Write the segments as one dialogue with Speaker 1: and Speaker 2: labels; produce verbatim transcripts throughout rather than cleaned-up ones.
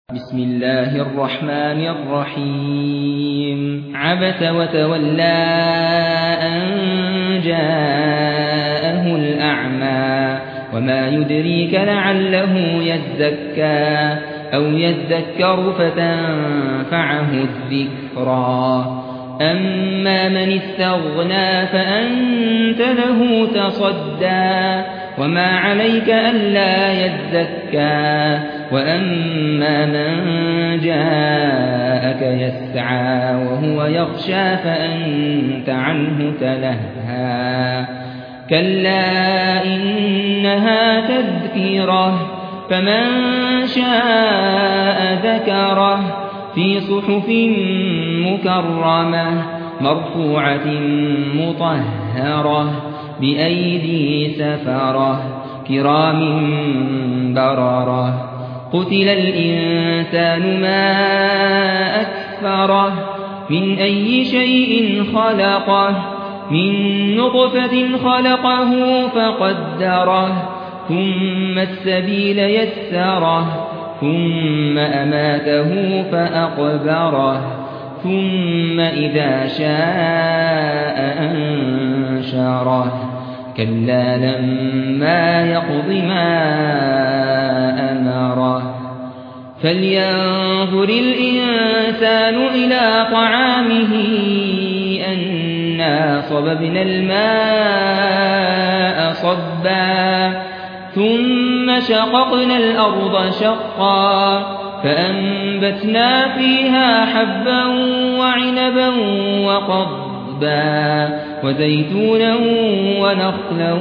Speaker 1: بسم الله الرحمن الرحيم عبس وتولى أن جاءه الأعمى وما يدريك لعله يزكى أو يذكر فتنفعه الذكرى أما من استغنى فأنت له تصدى وما عليك ألا يزكى وأما من جاءك يسعى وهو يخشى فأنت عنه تلهى كلا إنها تذكرة فمن شاء ذكره في صحف مكرمة مرفوعة مطهرة بأيدي سفرة كرام بررة قتل الإنسان ما أكفره من أي شيء خلقه من نطفة خلقه فقدره ثم السبيل يسره ثم أماته فأقبره ثم إذا شاء أنشره كلا لما يقض ما أمره فلينظر الإنسان إلى طعامه أنا صببنا الماء صبا ثم شققنا الأرض شقا فأنبتنا فيها حبا وعنبا وقضبا وزيتونا ونخلا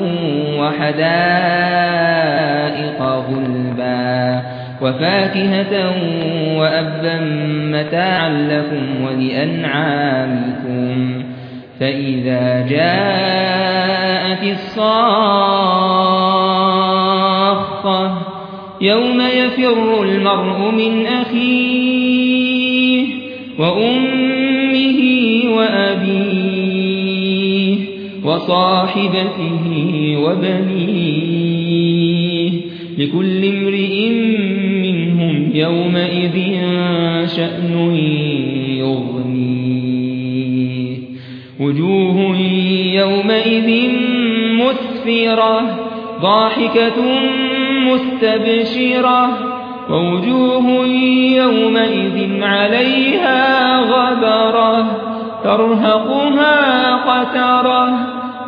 Speaker 1: وحدائق غلبا وفاكهة وأبا متاعا لكم ولأنعامكم فإذا جاءت الصاخة يوم يفر المرء من أخيه وأمه وأبيه وصاحبته وبنيه لكل امرئ منهم يومئذ شأن يغنيه وجوه يومئذ مسفرة ضاحكة مستبشرة ووجوه يومئذ عليها غبرة ترهقها قترة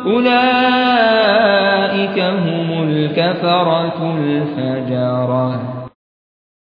Speaker 1: أولئك هم الكفرة الفجرة.